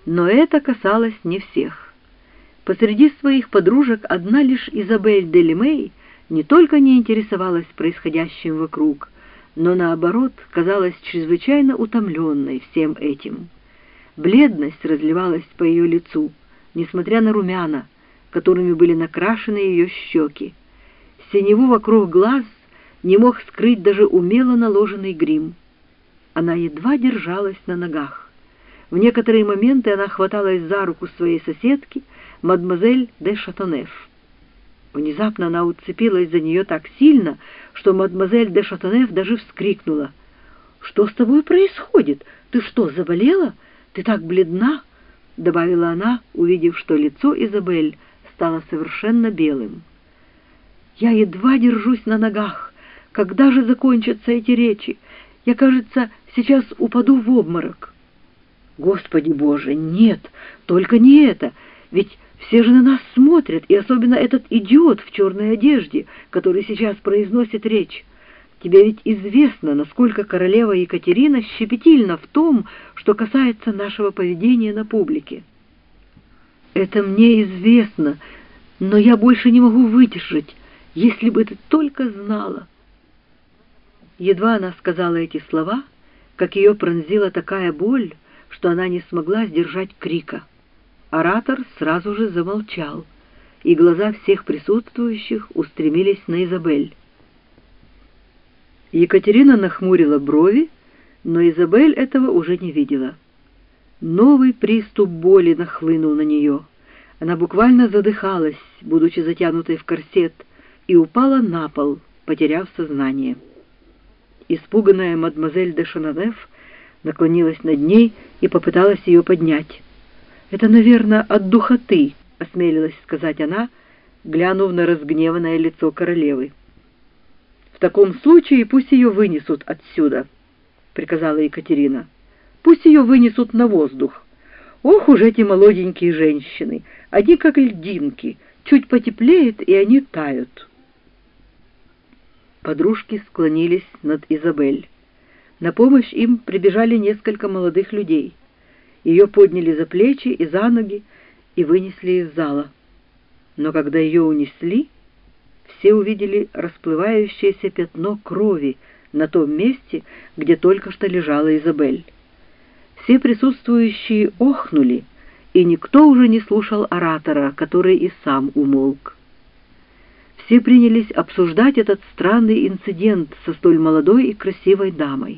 Но это касалось не всех. Посреди своих подружек одна лишь Изабель де Лимей не только не интересовалась происходящим вокруг, но, наоборот, казалась чрезвычайно утомленной всем этим. Бледность разливалась по ее лицу, несмотря на румяна, которыми были накрашены ее щеки. Синеву вокруг глаз не мог скрыть даже умело наложенный грим. Она едва держалась на ногах. В некоторые моменты она хваталась за руку своей соседки, мадемуазель де Шатонеф. Внезапно она уцепилась за нее так сильно, что мадемуазель де Шатонеф даже вскрикнула. «Что с тобой происходит? Ты что, заболела? Ты так бледна?» — добавила она, увидев, что лицо Изабель стало совершенно белым. «Я едва держусь на ногах. Когда же закончатся эти речи? Я, кажется, сейчас упаду в обморок». «Господи Боже, нет, только не это, ведь все же на нас смотрят, и особенно этот идиот в черной одежде, который сейчас произносит речь. Тебе ведь известно, насколько королева Екатерина щепетильна в том, что касается нашего поведения на публике». «Это мне известно, но я больше не могу выдержать, если бы ты только знала». Едва она сказала эти слова, как ее пронзила такая боль, что она не смогла сдержать крика. Оратор сразу же замолчал, и глаза всех присутствующих устремились на Изабель. Екатерина нахмурила брови, но Изабель этого уже не видела. Новый приступ боли нахлынул на нее. Она буквально задыхалась, будучи затянутой в корсет, и упала на пол, потеряв сознание. Испуганная мадемуазель де Шатонеф наклонилась над ней и попыталась ее поднять. «Это, наверное, от духоты», — осмелилась сказать она, глянув на разгневанное лицо королевы. «В таком случае пусть ее вынесут отсюда», — приказала Екатерина. «Пусть ее вынесут на воздух. Ох уж эти молоденькие женщины, они как льдинки, чуть потеплеет, и они тают». Подружки склонились над Изабель. На помощь им прибежали несколько молодых людей. Ее подняли за плечи и за ноги и вынесли из зала. Но когда ее унесли, все увидели расплывающееся пятно крови на том месте, где только что лежала Изабель. Все присутствующие охнули, и никто уже не слушал оратора, который и сам умолк. Все принялись обсуждать этот странный инцидент со столь молодой и красивой дамой.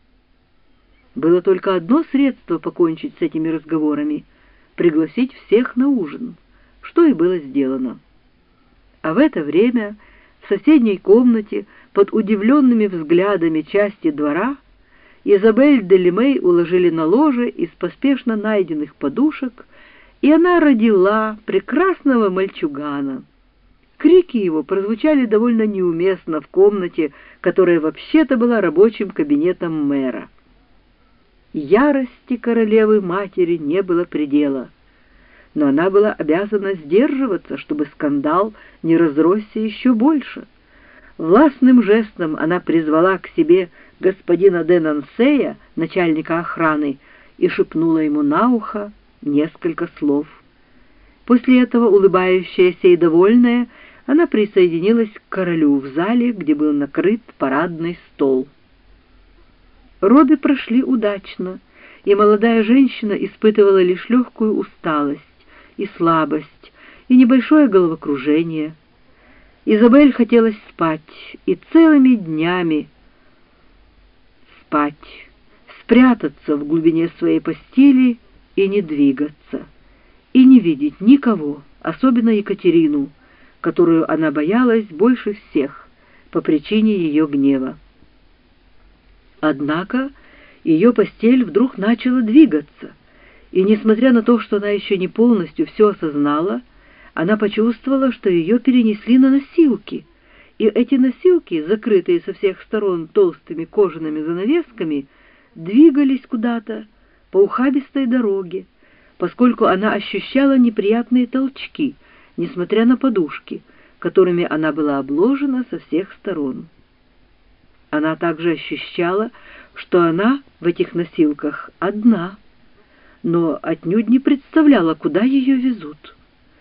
Было только одно средство покончить с этими разговорами — пригласить всех на ужин, что и было сделано. А в это время в соседней комнате под удивленными взглядами части двора Изабель де Лимей уложили на ложе из поспешно найденных подушек, и она родила прекрасного мальчугана. Крики его прозвучали довольно неуместно в комнате, которая вообще-то была рабочим кабинетом мэра. Ярости королевы-матери не было предела, но она была обязана сдерживаться, чтобы скандал не разросся еще больше. Властным жестом она призвала к себе господина де Нансея, начальника охраны, и шепнула ему на ухо несколько слов. После этого, улыбающаяся и довольная, она присоединилась к королю в зале, где был накрыт парадный стол. Роды прошли удачно, и молодая женщина испытывала лишь легкую усталость и слабость, и небольшое головокружение. Изабель хотелось спать, и целыми днями спать, спрятаться в глубине своей постели и не двигаться, и не видеть никого, особенно Екатерину, которую она боялась больше всех по причине ее гнева. Однако ее постель вдруг начала двигаться, и, несмотря на то, что она еще не полностью все осознала, она почувствовала, что ее перенесли на носилки, и эти носилки, закрытые со всех сторон толстыми кожаными занавесками, двигались куда-то по ухабистой дороге, поскольку она ощущала неприятные толчки, несмотря на подушки, которыми она была обложена со всех сторон. Она также ощущала, что она в этих носилках одна, но отнюдь не представляла, куда ее везут.